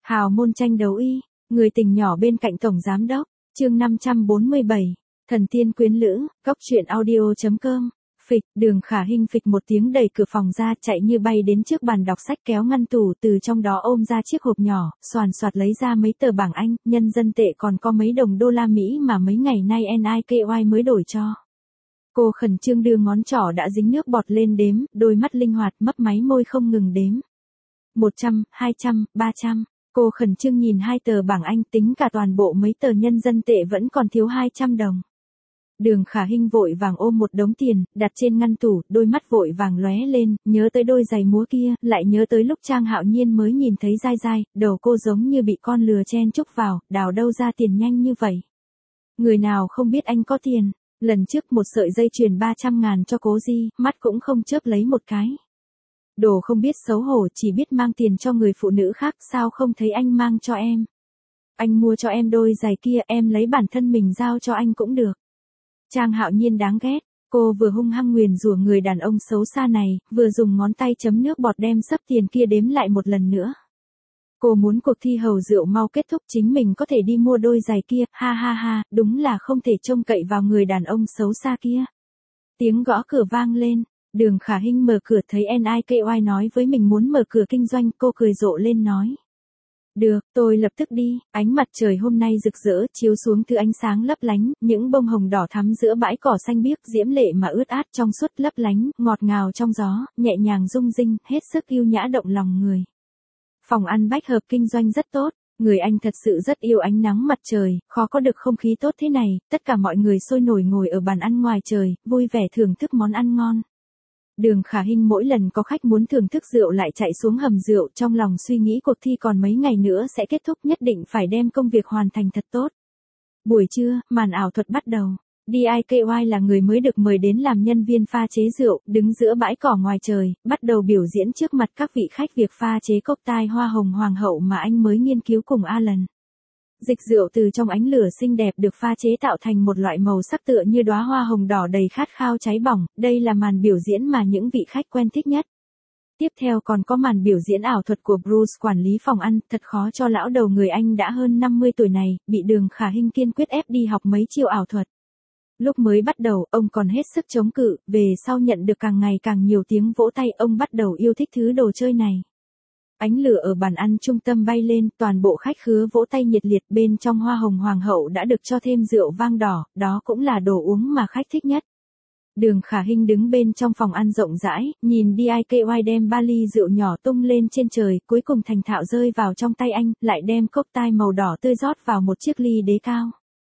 Hào môn tranh đấu y, người tình nhỏ bên cạnh tổng giám đốc, chương 547, thần tiên quyến lữ, góc truyện audio.com. Phịch, Đường Khả Hinh phịch một tiếng đẩy cửa phòng ra, chạy như bay đến trước bàn đọc sách, kéo ngăn tủ, từ trong đó ôm ra chiếc hộp nhỏ, xoàn xoạt lấy ra mấy tờ bảng Anh, nhân dân tệ, còn có mấy đồng đô la Mỹ mà mấy ngày nay NIKY mới đổi cho. Cô khẩn trương đưa ngón trỏ đã dính nước bọt lên đếm, đôi mắt linh hoạt, mấp máy môi không ngừng đếm. 100, 200, 300. Cô khẩn trương nhìn hai tờ bảng Anh, tính cả toàn bộ mấy tờ nhân dân tệ vẫn còn thiếu 200 đồng. Đường Khả Hinh vội vàng ôm một đống tiền, đặt trên ngăn tủ, đôi mắt vội vàng lóe lên, nhớ tới đôi giày múa kia, lại nhớ tới lúc Trang Hạo Nhiên mới nhìn thấy dai dai, đầu cô giống như bị con lừa chen chúc vào, đào đâu ra tiền nhanh như vậy. Người nào không biết anh có tiền, lần trước một sợi dây chuyền 300.000 cho Cố Di, mắt cũng không chớp lấy một cái. Đồ không biết xấu hổ, chỉ biết mang tiền cho người phụ nữ khác, sao không thấy anh mang cho em. Anh mua cho em đôi giày kia, em lấy bản thân mình giao cho anh cũng được. Trang Hạo Nhiên đáng ghét, cô vừa hung hăng nguyền rủa người đàn ông xấu xa này, vừa dùng ngón tay chấm nước bọt đem sấp tiền kia đếm lại một lần nữa. Cô muốn cuộc thi hầu rượu mau kết thúc, chính mình có thể đi mua đôi giày kia, ha ha ha, đúng là không thể trông cậy vào người đàn ông xấu xa kia. Tiếng gõ cửa vang lên, Đường Khả Hinh mở cửa thấy NIKY nói với mình muốn mở cửa kinh doanh, cô cười rộ lên nói. Được, tôi lập tức đi. Ánh mặt trời hôm nay rực rỡ, chiếu xuống thứ ánh sáng lấp lánh, những bông hồng đỏ thắm giữa bãi cỏ xanh biếc, diễm lệ mà ướt át, trong suốt lấp lánh, ngọt ngào trong gió, nhẹ nhàng rung rinh, hết sức yêu nhã động lòng người. Phòng ăn bách hợp kinh doanh rất tốt, người Anh thật sự rất yêu ánh nắng mặt trời, khó có được không khí tốt thế này, tất cả mọi người sôi nổi ngồi ở bàn ăn ngoài trời, vui vẻ thưởng thức món ăn ngon. Đường Khả Hinh mỗi lần có khách muốn thưởng thức rượu lại chạy xuống hầm rượu, trong lòng suy nghĩ cuộc thi còn mấy ngày nữa sẽ kết thúc, nhất định phải đem công việc hoàn thành thật tốt. Buổi trưa, màn ảo thuật bắt đầu. DIKY là người mới được mời đến làm nhân viên pha chế rượu, đứng giữa bãi cỏ ngoài trời, bắt đầu biểu diễn trước mặt các vị khách việc pha chế cocktail hoa hồng hoàng hậu mà anh mới nghiên cứu cùng Alan. Dịch rượu từ trong ánh lửa xinh đẹp được pha chế tạo thành một loại màu sắc tựa như đóa hoa hồng đỏ đầy khát khao cháy bỏng, đây là màn biểu diễn mà những vị khách quen thích nhất. Tiếp theo còn có màn biểu diễn ảo thuật của Bruce, quản lý phòng ăn, thật khó cho lão đầu người Anh đã hơn 50 tuổi này, bị Đường Khả Hinh kiên quyết ép đi học mấy chiêu ảo thuật. Lúc mới bắt đầu, ông còn hết sức chống cự, về sau nhận được càng ngày càng nhiều tiếng vỗ tay, ông bắt đầu yêu thích thứ đồ chơi này. Ánh lửa ở bàn ăn trung tâm bay lên, toàn bộ khách khứa vỗ tay nhiệt liệt, bên trong hoa hồng hoàng hậu đã được cho thêm rượu vang đỏ, đó cũng là đồ uống mà khách thích nhất. Đường Khả Hinh đứng bên trong phòng ăn rộng rãi, nhìn DIKY đem ba ly rượu nhỏ tung lên trên trời, cuối cùng thành thạo rơi vào trong tay anh, lại đem cocktail màu đỏ tươi rót vào một chiếc ly đế cao.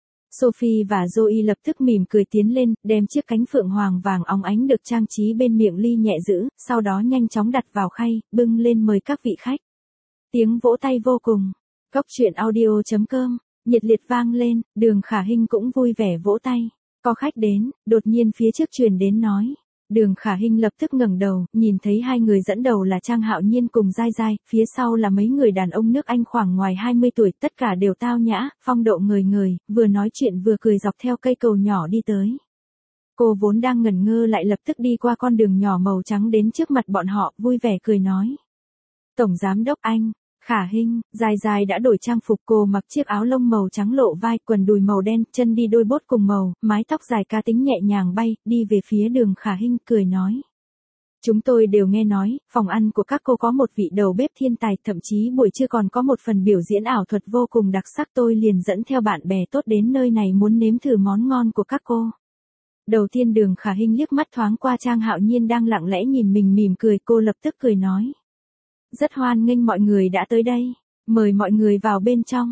Sophie và Zoe lập tức mỉm cười tiến lên, đem chiếc cánh phượng hoàng vàng óng ánh được trang trí bên miệng ly nhẹ giữ, sau đó nhanh chóng đặt vào khay, bưng lên mời các vị khách. Tiếng vỗ tay vô cùng. Góc truyện audio.com, nhiệt liệt vang lên, Đường Khả Hinh cũng vui vẻ vỗ tay. Có khách đến, đột nhiên phía trước truyền đến nói. Đường Khả Hinh lập tức ngẩng đầu, nhìn thấy hai người dẫn đầu là Trang Hạo Nhiên cùng Dai Dai, phía sau là mấy người đàn ông nước Anh khoảng ngoài 20 tuổi, tất cả đều tao nhã, phong độ ngời ngời, vừa nói chuyện vừa cười dọc theo cây cầu nhỏ đi tới. Cô vốn đang ngẩn ngơ lại lập tức đi qua con đường nhỏ màu trắng đến trước mặt bọn họ, vui vẻ cười nói. Tổng giám đốc anh. Khả Hinh, Dai Dai đã đổi trang phục, cô mặc chiếc áo lông màu trắng lộ vai, quần đùi màu đen, chân đi đôi bốt cùng màu, mái tóc dài cá tính nhẹ nhàng bay, đi về phía Đường Khả Hinh, cười nói. Chúng tôi đều nghe nói, phòng ăn của các cô có một vị đầu bếp thiên tài, thậm chí buổi trưa còn có một phần biểu diễn ảo thuật vô cùng đặc sắc, tôi liền dẫn theo bạn bè tốt đến nơi này muốn nếm thử món ngon của các cô. Đầu tiên Đường Khả Hinh liếc mắt thoáng qua Trang Hạo Nhiên đang lặng lẽ nhìn mình mỉm cười, cô lập tức cười nói. Rất hoan nghênh mọi người đã tới đây, mời mọi người vào bên trong.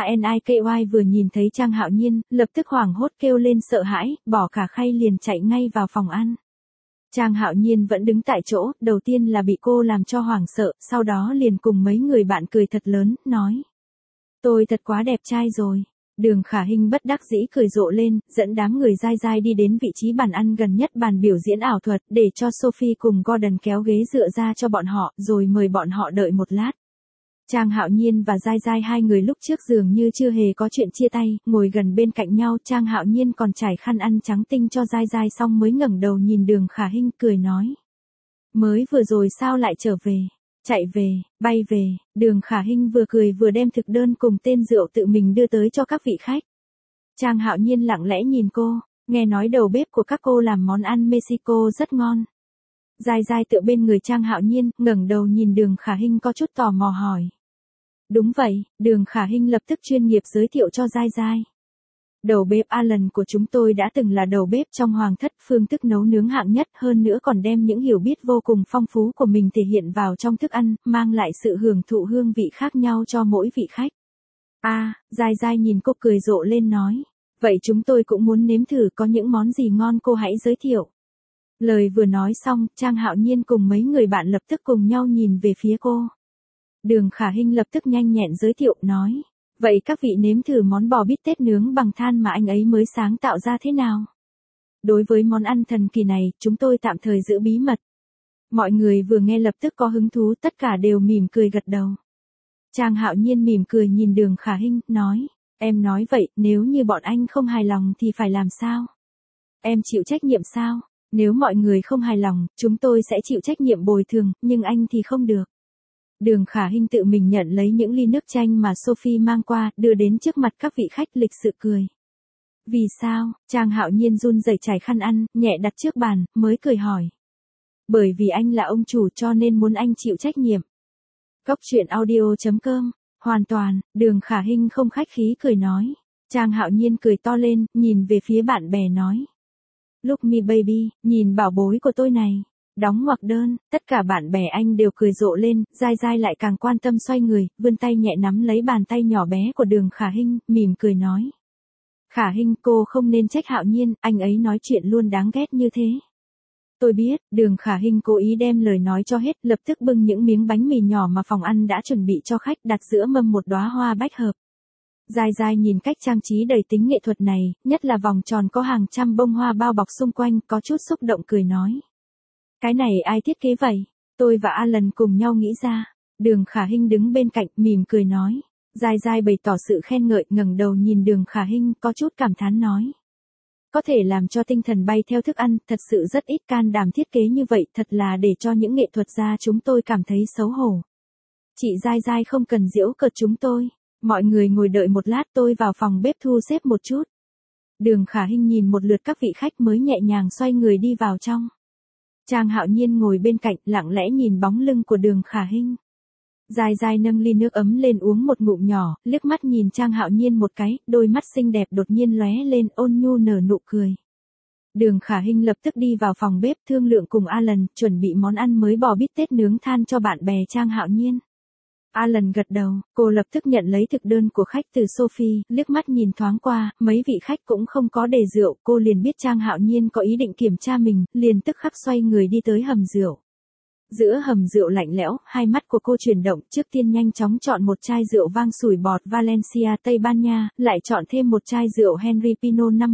NIKY vừa nhìn thấy Trang Hạo Nhiên, lập tức hoảng hốt kêu lên sợ hãi, bỏ cả khay liền chạy ngay vào phòng ăn. Trang Hạo Nhiên vẫn đứng tại chỗ, đầu tiên là bị cô làm cho hoảng sợ, sau đó liền cùng mấy người bạn cười thật lớn, nói. Tôi thật quá đẹp trai rồi. Đường Khả Hinh bất đắc dĩ cười rộ lên, dẫn đám người Dai Dai đi đến vị trí bàn ăn gần nhất bàn biểu diễn ảo thuật, để cho Sophie cùng Gordon kéo ghế dựa ra cho bọn họ, rồi mời bọn họ đợi một lát. Trang Hạo Nhiên và Dai Dai hai người lúc trước dường như chưa hề có chuyện chia tay, ngồi gần bên cạnh nhau, Trang Hạo Nhiên còn trải khăn ăn trắng tinh cho Dai Dai xong mới ngẩng đầu nhìn Đường Khả Hinh cười nói. Mới vừa rồi sao lại trở về? Chạy về, bay về, Đường Khả Hinh vừa cười vừa đem thực đơn cùng tên rượu tự mình đưa tới cho các vị khách. Trang Hạo Nhiên lặng lẽ nhìn cô, nghe nói đầu bếp của các cô làm món ăn Mexico rất ngon. Giai Giai tựa bên người Trang Hạo Nhiên, ngẩng đầu nhìn Đường Khả Hinh có chút tò mò hỏi. Đúng vậy, Đường Khả Hinh lập tức chuyên nghiệp giới thiệu cho Giai Giai. Đầu bếp Alan của chúng tôi đã từng là đầu bếp trong hoàng thất, phương thức nấu nướng hạng nhất, hơn nữa còn đem những hiểu biết vô cùng phong phú của mình thể hiện vào trong thức ăn, mang lại sự hưởng thụ hương vị khác nhau cho mỗi vị khách. Giai Giai nhìn cô cười rộ lên nói. Vậy chúng tôi cũng muốn nếm thử, có những món gì ngon cô hãy giới thiệu. Lời vừa nói xong, Trang Hạo Nhiên cùng mấy người bạn lập tức cùng nhau nhìn về phía cô. Đường Khả Hinh lập tức nhanh nhẹn giới thiệu nói. Vậy các vị nếm thử món bò bít tết nướng bằng than mà anh ấy mới sáng tạo ra thế nào? Đối với món ăn thần kỳ này, chúng tôi tạm thời giữ bí mật. Mọi người vừa nghe lập tức có hứng thú, tất cả đều mỉm cười gật đầu. Trang Hạo Nhiên mỉm cười nhìn Đường Khả Hinh, nói. Em nói vậy, nếu như bọn anh không hài lòng thì phải làm sao? Em chịu trách nhiệm sao? Nếu mọi người không hài lòng, chúng tôi sẽ chịu trách nhiệm bồi thường, nhưng anh thì không được. Đường Khả Hinh tự mình nhận lấy những ly nước chanh mà Sophie mang qua, đưa đến trước mặt các vị khách lịch sự cười. Vì sao? Trang Hạo Nhiên run rẩy trải khăn ăn, nhẹ đặt trước bàn, mới cười hỏi. Bởi vì anh là ông chủ cho nên muốn anh chịu trách nhiệm. Cốc truyện audio.com. Hoàn toàn, Đường Khả Hinh không khách khí cười nói. Trang Hạo Nhiên cười to lên, nhìn về phía bạn bè nói. Look me baby, nhìn bảo bối của tôi này. Đóng ngoặc đơn, tất cả bạn bè anh đều cười rộ lên, Giai Giai lại càng quan tâm xoay người, vươn tay nhẹ nắm lấy bàn tay nhỏ bé của Đường Khả Hinh, mỉm cười nói. Khả Hinh, cô không nên trách Hạo Nhiên, anh ấy nói chuyện luôn đáng ghét như thế. Tôi biết, Đường Khả Hinh cố ý đem lời nói cho hết, lập tức bưng những miếng bánh mì nhỏ mà phòng ăn đã chuẩn bị cho khách, đặt giữa mâm một đóa hoa bách hợp. Giai Giai nhìn cách trang trí đầy tính nghệ thuật này, nhất là vòng tròn có hàng trăm bông hoa bao bọc xung quanh, có chút xúc động cười nói. Cái này ai thiết kế vậy? Tôi và Alan cùng nhau nghĩ ra. Đường Khả Hinh đứng bên cạnh, mỉm cười nói. Giai Giai bày tỏ sự khen ngợi, ngẩng đầu nhìn Đường Khả Hinh, có chút cảm thán nói. Có thể làm cho tinh thần bay theo thức ăn, thật sự rất ít can đảm thiết kế như vậy, thật là để cho những nghệ thuật gia chúng tôi cảm thấy xấu hổ. Chị Giai Giai không cần giễu cợt chúng tôi. Mọi người ngồi đợi một lát, tôi vào phòng bếp thu xếp một chút. Đường Khả Hinh nhìn một lượt các vị khách mới nhẹ nhàng xoay người đi vào trong. Trang Hạo Nhiên ngồi bên cạnh, lặng lẽ nhìn bóng lưng của Đường Khả Hinh. Giai Giai nâng ly nước ấm lên uống một ngụm nhỏ, liếc mắt nhìn Trang Hạo Nhiên một cái, đôi mắt xinh đẹp đột nhiên lóe lên, ôn nhu nở nụ cười. Đường Khả Hinh lập tức đi vào phòng bếp thương lượng cùng Alan, chuẩn bị món ăn mới bò bít tết nướng than cho bạn bè Trang Hạo Nhiên. Alan gật đầu, cô lập tức nhận lấy thực đơn của khách từ Sophie, liếc mắt nhìn thoáng qua, mấy vị khách cũng không có để rượu, cô liền biết Trang Hạo Nhiên có ý định kiểm tra mình, liền tức khắc xoay người đi tới hầm rượu. Giữa hầm rượu lạnh lẽo, hai mắt của cô chuyển động, trước tiên nhanh chóng chọn một chai rượu vang sủi bọt Valencia Tây Ban Nha, lại chọn thêm một chai rượu Henry Pinot năm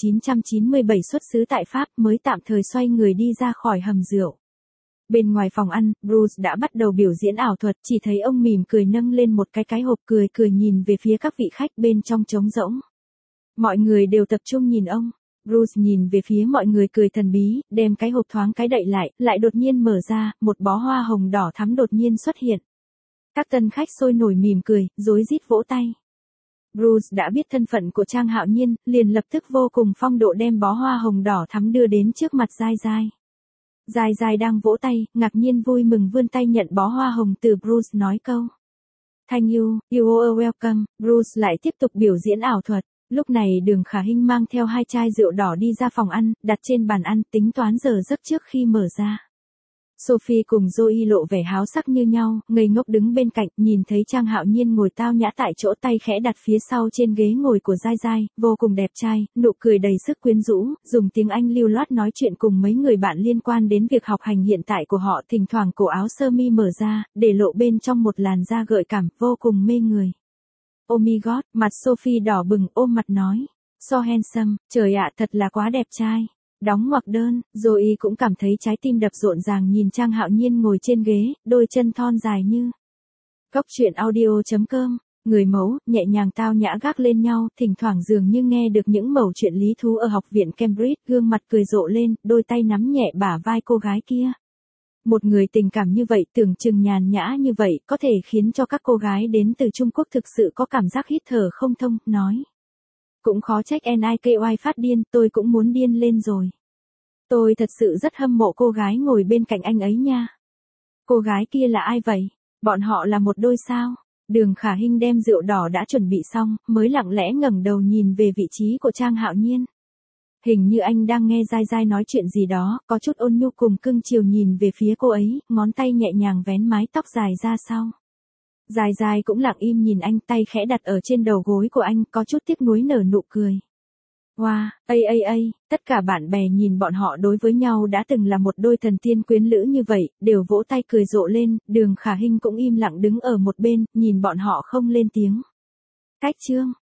1997 xuất xứ tại Pháp, mới tạm thời xoay người đi ra khỏi hầm rượu. Bên ngoài phòng ăn, Bruce đã bắt đầu biểu diễn ảo thuật, chỉ thấy ông mỉm cười nâng lên một cái hộp cười nhìn về phía các vị khách bên trong trống rỗng. Mọi người đều tập trung nhìn ông. Bruce nhìn về phía mọi người cười thần bí, đem cái hộp thoáng cái đậy lại đột nhiên mở ra, một bó hoa hồng đỏ thắm đột nhiên xuất hiện. Các tân khách sôi nổi mỉm cười, rối rít vỗ tay. Bruce đã biết thân phận của Trang Hạo Nhiên, liền lập tức vô cùng phong độ đem bó hoa hồng đỏ thắm đưa đến trước mặt Giai Giai. Giai Giai đang vỗ tay, ngạc nhiên vui mừng vươn tay nhận bó hoa hồng từ Bruce nói câu. Thank you, you are welcome. Bruce lại tiếp tục biểu diễn ảo thuật. Lúc này Đường Khả Hinh mang theo hai chai rượu đỏ đi ra phòng ăn, đặt trên bàn ăn, tính toán giờ giấc trước khi mở ra. Sophie cùng Zoe lộ vẻ háo sắc như nhau, ngây ngốc đứng bên cạnh, nhìn thấy Trang Hạo Nhiên ngồi tao nhã tại chỗ, tay khẽ đặt phía sau trên ghế ngồi của Giai Giai, vô cùng đẹp trai, nụ cười đầy sức quyến rũ, dùng tiếng Anh lưu loát nói chuyện cùng mấy người bạn liên quan đến việc học hành hiện tại của họ, thỉnh thoảng cổ áo sơ mi mở ra, để lộ bên trong một làn da gợi cảm, vô cùng mê người. Oh my god, mặt Sophie đỏ bừng, ôm mặt nói. So handsome, trời ạ, thật là quá đẹp trai. Đóng ngoặc đơn, Zoe cũng cảm thấy trái tim đập rộn ràng nhìn Trang Hạo Nhiên ngồi trên ghế, đôi chân thon dài như. Cốc truyện audio.com, người mẫu, nhẹ nhàng tao nhã gác lên nhau, thỉnh thoảng dường như nghe được những mẩu chuyện lý thú ở học viện Cambridge, gương mặt cười rộ lên, đôi tay nắm nhẹ bả vai cô gái kia. Một người tình cảm như vậy, tưởng chừng nhàn nhã như vậy, có thể khiến cho các cô gái đến từ Trung Quốc thực sự có cảm giác hít thở không thông, nói. Cũng khó trách NIKY phát điên, tôi cũng muốn điên lên rồi. Tôi thật sự rất hâm mộ cô gái ngồi bên cạnh anh ấy nha. Cô gái kia là ai vậy? Bọn họ là một đôi sao? Đường Khả Hinh đem rượu đỏ đã chuẩn bị xong, mới lặng lẽ ngẩng đầu nhìn về vị trí của Trang Hạo Nhiên. Hình như anh đang nghe dai dai nói chuyện gì đó, có chút ôn nhu cùng cưng chiều nhìn về phía cô ấy, ngón tay nhẹ nhàng vén mái tóc dài ra sau. Dài dài cũng lặng im nhìn anh, tay khẽ đặt ở trên đầu gối của anh, có chút tiếc nuối nở nụ cười. Wow, tất cả bạn bè nhìn bọn họ đối với nhau đã từng là một đôi thần tiên quyến lữ như vậy, đều vỗ tay cười rộ lên, Đường Khả Hinh cũng im lặng đứng ở một bên, nhìn bọn họ không lên tiếng. Cách chương